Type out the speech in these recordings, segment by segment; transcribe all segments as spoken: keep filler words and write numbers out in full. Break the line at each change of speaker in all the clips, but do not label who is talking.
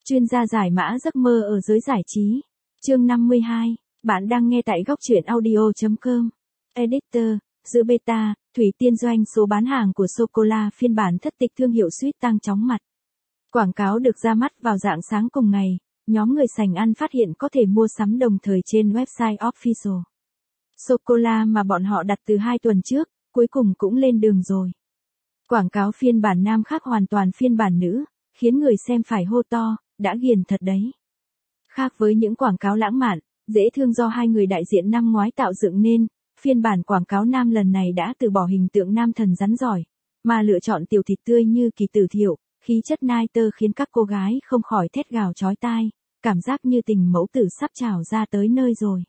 Chuyên gia giải mã giấc mơ ở giới giải trí. Chương năm mươi hai. Bạn đang nghe tại góc truyện audio chấm com. Editor, giữa beta, Thủy Tiên doanh số bán hàng của sô-cô-la phiên bản thất tịch thương hiệu suýt tăng chóng mặt. Quảng cáo được ra mắt vào rạng sáng cùng ngày, nhóm người sành ăn phát hiện có thể mua sắm đồng thời trên website official. Sô-cô-la mà bọn họ đặt từ hai tuần trước, cuối cùng cũng lên đường rồi. Quảng cáo phiên bản nam khác hoàn toàn phiên bản nữ, khiến người xem phải hô to, đã ghiền thật đấy. Khác với những quảng cáo lãng mạn, dễ thương do hai người đại diện năm ngoái tạo dựng nên, phiên bản quảng cáo nam lần này đã từ bỏ hình tượng nam thần rắn giỏi, mà lựa chọn tiểu thịt tươi như Kỳ Tử Thiệu, khí chất nai tơ khiến các cô gái không khỏi thét gào chói tai, cảm giác như tình mẫu tử sắp trào ra tới nơi rồi.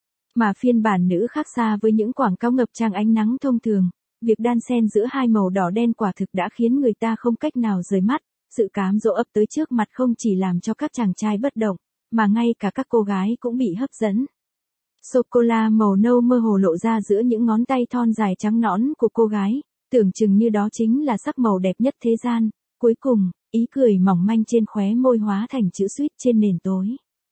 Mà phiên bản nữ khác xa với những quảng cáo ngập tràn ánh nắng thông thường, việc đan xen giữa hai màu đỏ đen quả thực đã khiến người ta không cách nào rời mắt, sự cám dỗ ập tới trước mặt không chỉ làm cho các chàng trai bất động, mà ngay cả các cô gái cũng bị hấp dẫn. Sô-cô-la màu nâu mơ hồ lộ ra giữa những ngón tay thon dài trắng nõn của cô gái, tưởng chừng như đó chính là sắc màu đẹp nhất thế gian. Cuối cùng, ý cười mỏng manh trên khóe môi hóa thành chữ suýt trên nền tối.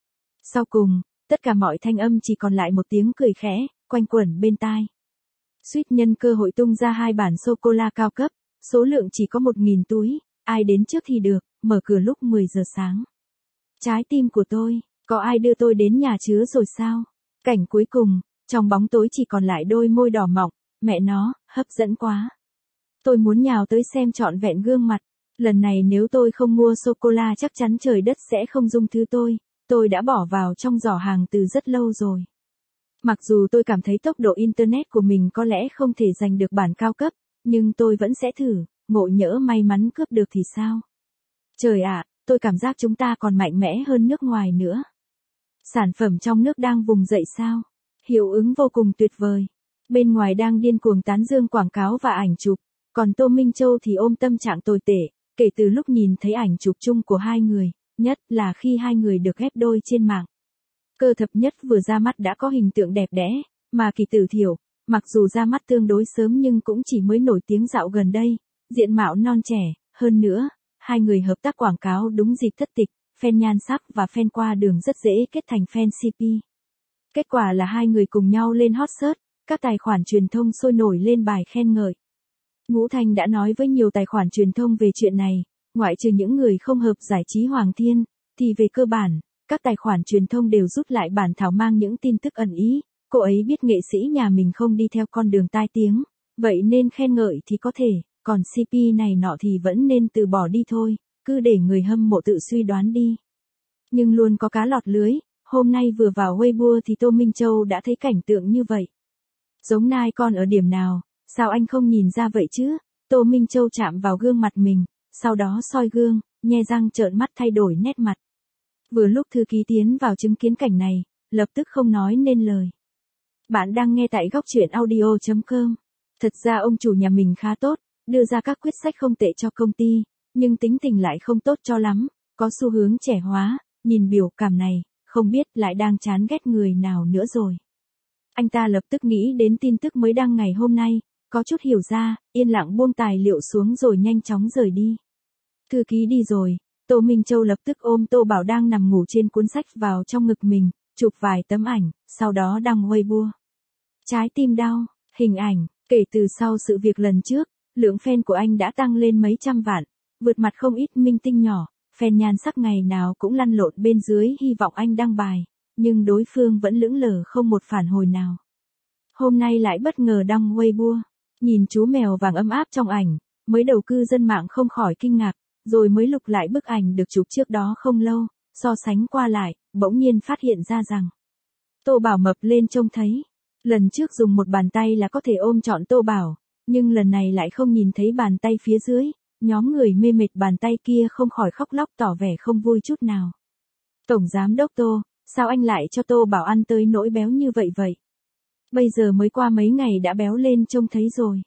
Sau cùng, tất cả mọi thanh âm chỉ còn lại một tiếng cười khẽ, quanh quẩn bên tai. Suýt nhân cơ hội tung ra hai bản sô-cô-la cao cấp, số lượng chỉ có một nghìn túi, ai đến trước thì được, mở cửa lúc mười giờ sáng. Trái tim của tôi, có ai đưa tôi đến nhà chứa rồi sao? Cảnh cuối cùng, trong bóng tối chỉ còn lại đôi môi đỏ mọng, mẹ nó, hấp dẫn quá. Tôi muốn nhào tới xem trọn vẹn gương mặt, lần này nếu tôi không mua sô-cô-la chắc chắn trời đất sẽ không dung thứ tôi, tôi đã bỏ vào trong giỏ hàng từ rất lâu rồi. Mặc dù tôi cảm thấy tốc độ internet của mình có lẽ không thể giành được bản cao cấp, nhưng tôi vẫn sẽ thử, ngộ nhỡ may mắn cướp được thì sao? Trời ạ, tôi cảm giác chúng ta còn mạnh mẽ hơn nước ngoài nữa. Sản phẩm trong nước đang vùng dậy sao? Hiệu ứng vô cùng tuyệt vời. Bên ngoài đang điên cuồng tán dương quảng cáo và ảnh chụp, còn Tô Minh Châu thì ôm tâm trạng tồi tệ, kể từ lúc nhìn thấy ảnh chụp chung của hai người, nhất là khi hai người được ghép đôi trên mạng. Cơ thập nhất vừa ra mắt đã có hình tượng đẹp đẽ, mà Kỳ Tử Thiểu, mặc dù ra mắt tương đối sớm nhưng cũng chỉ mới nổi tiếng dạo gần đây, diện mạo non trẻ, hơn nữa, hai người hợp tác quảng cáo đúng dịp thất tịch, fan nhan sắc và fan qua đường rất dễ kết thành fan xê pê. Kết quả là hai người cùng nhau lên hot search, các tài khoản truyền thông sôi nổi lên bài khen ngợi. Ngũ Thanh đã nói với nhiều tài khoản truyền thông về chuyện này, ngoại trừ những người không hợp giải trí Hoàng Thiên, thì về cơ bản, các tài khoản truyền thông đều rút lại bản thảo mang những tin tức ẩn ý, cô ấy biết nghệ sĩ nhà mình không đi theo con đường tai tiếng, vậy nên khen ngợi thì có thể, còn xê pê này nọ thì vẫn nên từ bỏ đi thôi, cứ để người hâm mộ tự suy đoán đi. Nhưng luôn có cá lọt lưới, hôm nay vừa vào Weibo thì Tô Minh Châu đã thấy cảnh tượng như vậy. Giống nai con ở điểm nào, sao anh không nhìn ra vậy chứ? Tô Minh Châu chạm vào gương mặt mình, sau đó soi gương, nhe răng trợn mắt thay đổi nét mặt. Vừa lúc thư ký tiến vào chứng kiến cảnh này, lập tức không nói nên lời. Bạn đang nghe tại góc truyện audio chấm com. Thật ra ông chủ nhà mình khá tốt, đưa ra các quyết sách không tệ cho công ty, nhưng tính tình lại không tốt cho lắm, có xu hướng trẻ hóa, nhìn biểu cảm này, không biết lại đang chán ghét người nào nữa rồi. Anh ta lập tức nghĩ đến tin tức mới đăng ngày hôm nay, có chút hiểu ra, yên lặng buông tài liệu xuống rồi nhanh chóng rời đi. Thư ký đi rồi, Tô Minh Châu lập tức ôm Tô Bảo đang nằm ngủ trên cuốn sách vào trong ngực mình, chụp vài tấm ảnh, sau đó đăng Weibo. Trái tim đau, hình ảnh, kể từ sau sự việc lần trước, lượng fan của anh đã tăng lên mấy trăm vạn, vượt mặt không ít minh tinh nhỏ, fan nhan sắc ngày nào cũng lăn lộn bên dưới hy vọng anh đăng bài, nhưng đối phương vẫn lững lờ không một phản hồi nào. Hôm nay lại bất ngờ đăng Weibo, nhìn chú mèo vàng ấm áp trong ảnh, mới đầu cư dân mạng không khỏi kinh ngạc, rồi mới lục lại bức ảnh được chụp trước đó không lâu, so sánh qua lại, bỗng nhiên phát hiện ra rằng Tô Bảo mập lên trông thấy. Lần trước dùng một bàn tay là có thể ôm trọn Tô Bảo, nhưng lần này lại không nhìn thấy bàn tay phía dưới, nhóm người mê mệt bàn tay kia không khỏi khóc lóc tỏ vẻ không vui chút nào. Tổng giám đốc Tô, sao anh lại cho Tô Bảo ăn tới nỗi béo như vậy vậy? Bây giờ mới qua mấy ngày đã béo lên trông thấy rồi.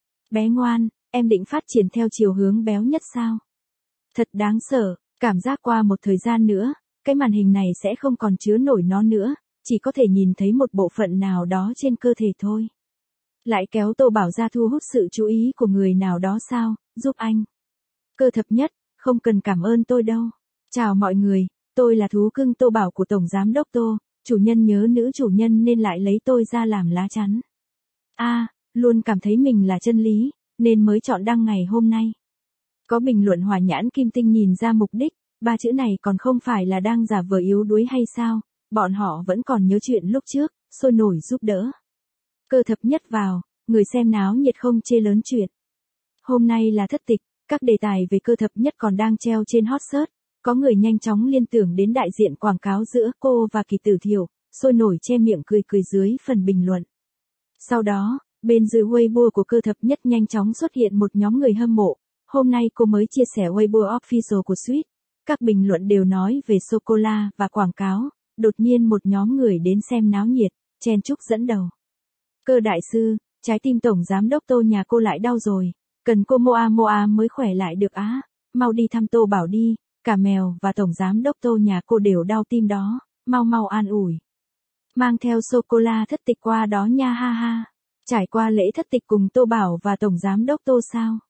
Bé ngoan, em định phát triển theo chiều hướng béo nhất sao? Thật đáng sợ, cảm giác qua một thời gian nữa, cái màn hình này sẽ không còn chứa nổi nó nữa, chỉ có thể nhìn thấy một bộ phận nào đó trên cơ thể thôi. Lại kéo Tô Bảo ra thu hút sự chú ý của người nào đó sao, giúp anh. Cơ thập nhất, không cần cảm ơn tôi đâu. Chào mọi người, tôi là thú cưng Tô Bảo của Tổng Giám Đốc Tô, chủ nhân nhớ nữ chủ nhân nên lại lấy tôi ra làm lá chắn. A, à, luôn cảm thấy mình là chân lý, nên mới chọn đăng ngày hôm nay. Có bình luận hỏa nhãn kim tinh nhìn ra mục đích, ba chữ này còn không phải là đang giả vờ yếu đuối hay sao, bọn họ vẫn còn nhớ chuyện lúc trước, sôi nổi giúp đỡ. Cơ thập nhất vào, người xem náo nhiệt không chê lớn chuyện. Hôm nay là thất tịch, các đề tài về cơ thập nhất còn đang treo trên hot search. Có người nhanh chóng liên tưởng đến đại diện quảng cáo giữa cô và Kỳ Tử Thiểu, sôi nổi che miệng cười cười dưới phần bình luận. Sau đó, bên dưới Weibo của cơ thập nhất nhanh chóng xuất hiện một nhóm người hâm mộ. Hôm nay cô mới chia sẻ Weibo official của Sweet. Các bình luận đều nói về sô-cô-la và quảng cáo. Đột nhiên một nhóm người đến xem náo nhiệt, chen chúc dẫn đầu. Cơ đại sư, trái tim Tổng Giám Đốc Tô nhà cô lại đau rồi. Cần cô Moa Moa mới khỏe lại được á. Mau đi thăm Tô Bảo đi. Cả mèo và Tổng Giám Đốc Tô nhà cô đều đau tim đó, mau mau an ủi. Mang theo sô-cô-la thất tịch qua đó nha ha ha. Trải qua lễ thất tịch cùng Tô Bảo và Tổng Giám Đốc Tô sao?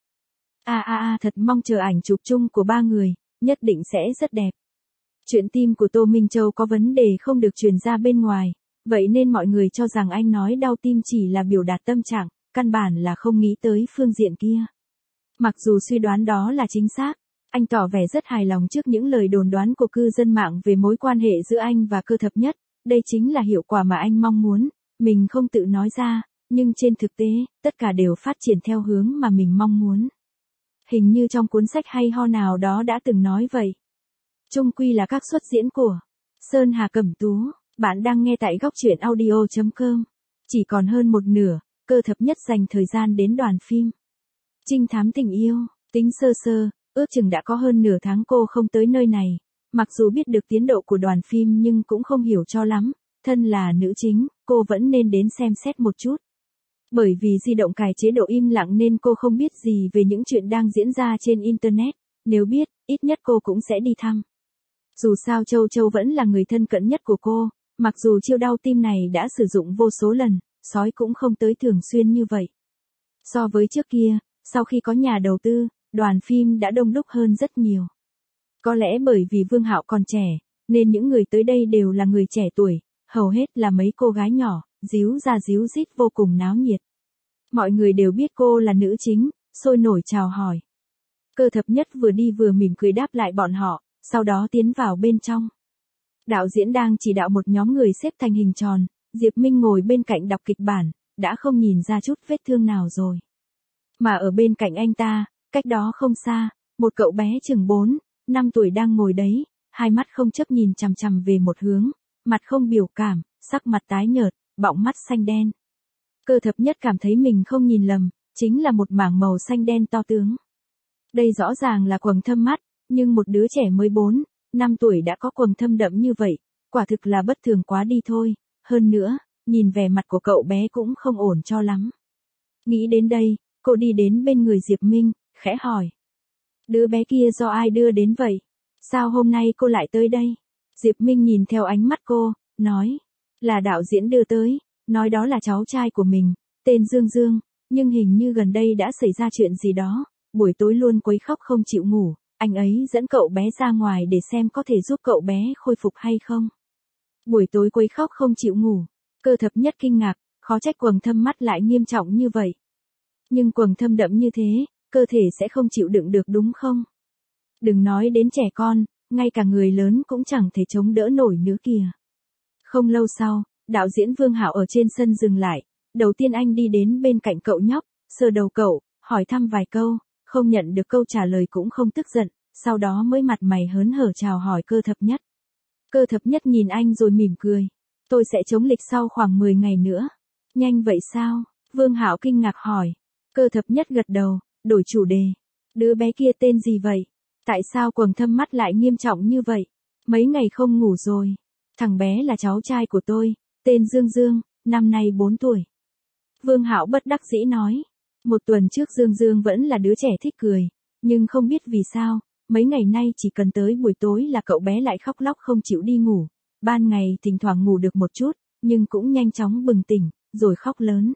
A a a thật mong chờ ảnh chụp chung của ba người, nhất định sẽ rất đẹp. Chuyện tim của Tô Minh Châu có vấn đề không được truyền ra bên ngoài, vậy nên mọi người cho rằng anh nói đau tim chỉ là biểu đạt tâm trạng, căn bản là không nghĩ tới phương diện kia. Mặc dù suy đoán đó là chính xác. Anh tỏ vẻ rất hài lòng trước những lời đồn đoán của cư dân mạng về mối quan hệ giữa anh và cơ thập nhất, đây chính là hiệu quả mà anh mong muốn, mình không tự nói ra, nhưng trên thực tế, tất cả đều phát triển theo hướng mà mình mong muốn. Hình như trong cuốn sách hay ho nào đó đã từng nói vậy. Chung quy là các xuất diễn của Sơn Hà Cẩm Tú, bạn đang nghe tại góc truyện audio chấm com. Chỉ còn hơn một nửa, cơ thập nhất dành thời gian đến đoàn phim Trinh thám tình yêu, tính sơ sơ. Ước chừng đã có hơn nửa tháng cô không tới nơi này, mặc dù biết được tiến độ của đoàn phim nhưng cũng không hiểu cho lắm, thân là nữ chính, cô vẫn nên đến xem xét một chút. Bởi vì di động cài chế độ im lặng nên cô không biết gì về những chuyện đang diễn ra trên Internet, nếu biết, ít nhất cô cũng sẽ đi thăm. Dù sao Châu Châu vẫn là người thân cận nhất của cô, mặc dù chiêu đau tim này đã sử dụng vô số lần, sói cũng không tới thường xuyên như vậy. So với trước kia, sau khi có nhà đầu tư, đoàn phim đã đông đúc hơn rất nhiều. Có lẽ bởi vì Vương Hạo còn trẻ, nên những người tới đây đều là người trẻ tuổi, hầu hết là mấy cô gái nhỏ, díu ra díu dít vô cùng náo nhiệt. Mọi người đều biết cô là nữ chính, sôi nổi chào hỏi. Cơ thập nhất vừa đi vừa mỉm cười đáp lại bọn họ, sau đó tiến vào bên trong. Đạo diễn đang chỉ đạo một nhóm người xếp thành hình tròn, Diệp Minh ngồi bên cạnh đọc kịch bản, đã không nhìn ra chút vết thương nào rồi. Mà ở bên cạnh anh ta, cách đó không xa, một cậu bé chừng bốn, năm tuổi đang ngồi đấy, hai mắt không chớp nhìn chằm chằm về một hướng, mặt không biểu cảm, sắc mặt tái nhợt, bọng mắt xanh đen. Cơ thập nhất cảm thấy mình không nhìn lầm, chính là một mảng màu xanh đen to tướng. Đây rõ ràng là quầng thâm mắt, nhưng một đứa trẻ mới bốn, năm tuổi đã có quầng thâm đậm như vậy, quả thực là bất thường quá đi thôi, hơn nữa, nhìn vẻ mặt của cậu bé cũng không ổn cho lắm. Nghĩ đến đây, cô đi đến bên người Diệp Minh, khẽ hỏi. Đứa bé kia do ai đưa đến vậy? Sao hôm nay cô lại tới đây? Diệp Minh nhìn theo ánh mắt cô, nói. Là đạo diễn đưa tới, nói đó là cháu trai của mình, tên Dương Dương, nhưng hình như gần đây đã xảy ra chuyện gì đó, buổi tối luôn quấy khóc không chịu ngủ, anh ấy dẫn cậu bé ra ngoài để xem có thể giúp cậu bé khôi phục hay không. Buổi tối quấy khóc không chịu ngủ, cơ thập nhất kinh ngạc, khó trách quầng thâm mắt lại nghiêm trọng như vậy. Nhưng quầng thâm đậm như thế, cơ thể sẽ không chịu đựng được đúng không? Đừng nói đến trẻ con, ngay cả người lớn cũng chẳng thể chống đỡ nổi nữa kìa. Không lâu sau, đạo diễn Vương Hạo ở trên sân dừng lại, đầu tiên anh đi đến bên cạnh cậu nhóc, sờ đầu cậu, hỏi thăm vài câu, không nhận được câu trả lời cũng không tức giận, sau đó mới mặt mày hớn hở chào hỏi cơ thập nhất. Cơ thập nhất nhìn anh rồi mỉm cười. Tôi sẽ chống lịch sau khoảng mười ngày nữa. Nhanh vậy sao? Vương Hạo kinh ngạc hỏi. Cơ thập nhất gật đầu, đổi chủ đề. Đứa bé kia tên gì vậy? Tại sao quầng thâm mắt lại nghiêm trọng như vậy? Mấy ngày không ngủ rồi. Thằng bé là cháu trai của tôi, tên Dương Dương, năm nay bốn tuổi. Vương Hạo bất đắc dĩ nói. Một tuần trước Dương Dương vẫn là đứa trẻ thích cười, nhưng không biết vì sao, mấy ngày nay chỉ cần tới buổi tối là cậu bé lại khóc lóc không chịu đi ngủ. Ban ngày thỉnh thoảng ngủ được một chút, nhưng cũng nhanh chóng bừng tỉnh, rồi khóc lớn.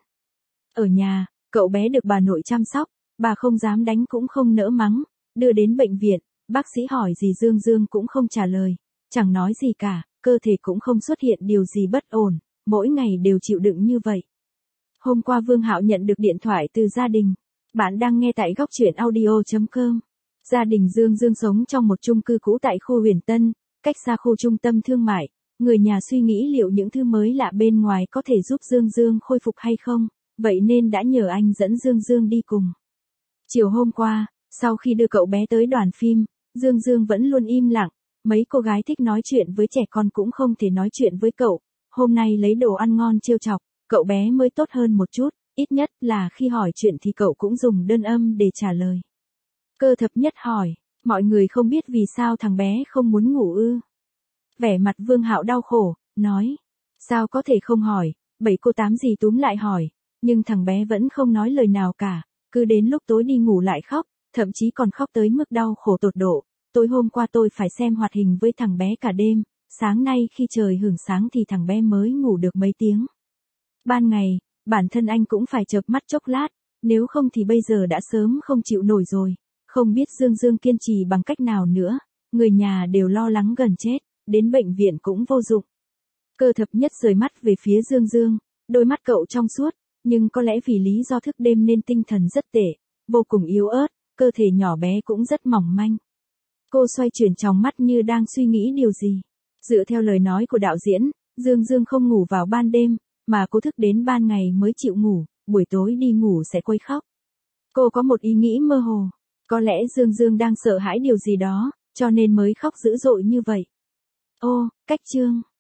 Ở nhà, cậu bé được bà nội chăm sóc, bà không dám đánh cũng không nỡ mắng, đưa đến bệnh viện, Bác sĩ hỏi gì Dương Dương cũng không trả lời, chẳng nói gì cả, cơ thể cũng không xuất hiện điều gì bất ổn, mỗi ngày đều chịu đựng như vậy. Hôm qua Vương Hạo nhận được điện thoại từ gia đình. Bạn đang nghe tại góc truyện audio chấm com. Gia đình Dương Dương sống trong một chung cư cũ tại khu Huyền Tân, cách xa khu trung tâm thương mại. Người nhà suy nghĩ liệu những thứ mới lạ bên ngoài có thể giúp Dương Dương khôi phục hay không, vậy nên đã nhờ anh dẫn Dương Dương đi cùng. Chiều hôm qua, sau khi đưa cậu bé tới đoàn phim, Dương Dương vẫn luôn im lặng, mấy cô gái thích nói chuyện với trẻ con cũng không thể nói chuyện với cậu. Hôm nay lấy đồ ăn ngon trêu chọc, cậu bé mới tốt hơn một chút, ít nhất là khi hỏi chuyện thì cậu cũng dùng đơn âm để trả lời. Cơ Thập Nhất hỏi, mọi người không biết vì sao thằng bé không muốn ngủ ư? Vẻ mặt Vương Hạo đau khổ, nói, sao có thể không hỏi, bảy cô tám gì túm lại hỏi, nhưng thằng bé vẫn không nói lời nào cả, cứ đến lúc tối đi ngủ lại khóc, thậm chí còn khóc tới mức đau khổ tột độ. Tối hôm qua tôi phải xem hoạt hình với thằng bé cả đêm, sáng nay khi trời hửng sáng thì thằng bé mới ngủ được mấy tiếng. Ban ngày, bản thân anh cũng phải chợp mắt chốc lát, nếu không thì bây giờ đã sớm không chịu nổi rồi. Không biết Dương Dương kiên trì bằng cách nào nữa, người nhà đều lo lắng gần chết, đến bệnh viện cũng vô dụng. Cơ Thập Nhất rời mắt về phía Dương Dương, đôi mắt cậu trong suốt, nhưng có lẽ vì lý do thức đêm nên tinh thần rất tệ, vô cùng yếu ớt, cơ thể nhỏ bé cũng rất mỏng manh. Cô xoay chuyển tròng mắt như đang suy nghĩ điều gì. Dựa theo lời nói của đạo diễn, Dương Dương không ngủ vào ban đêm, mà cô thức đến ban ngày mới chịu ngủ, buổi tối đi ngủ sẽ quấy khóc. Cô có một ý nghĩ mơ hồ, có lẽ Dương Dương đang sợ hãi điều gì đó, cho nên mới khóc dữ dội như vậy. Ô, cách chương.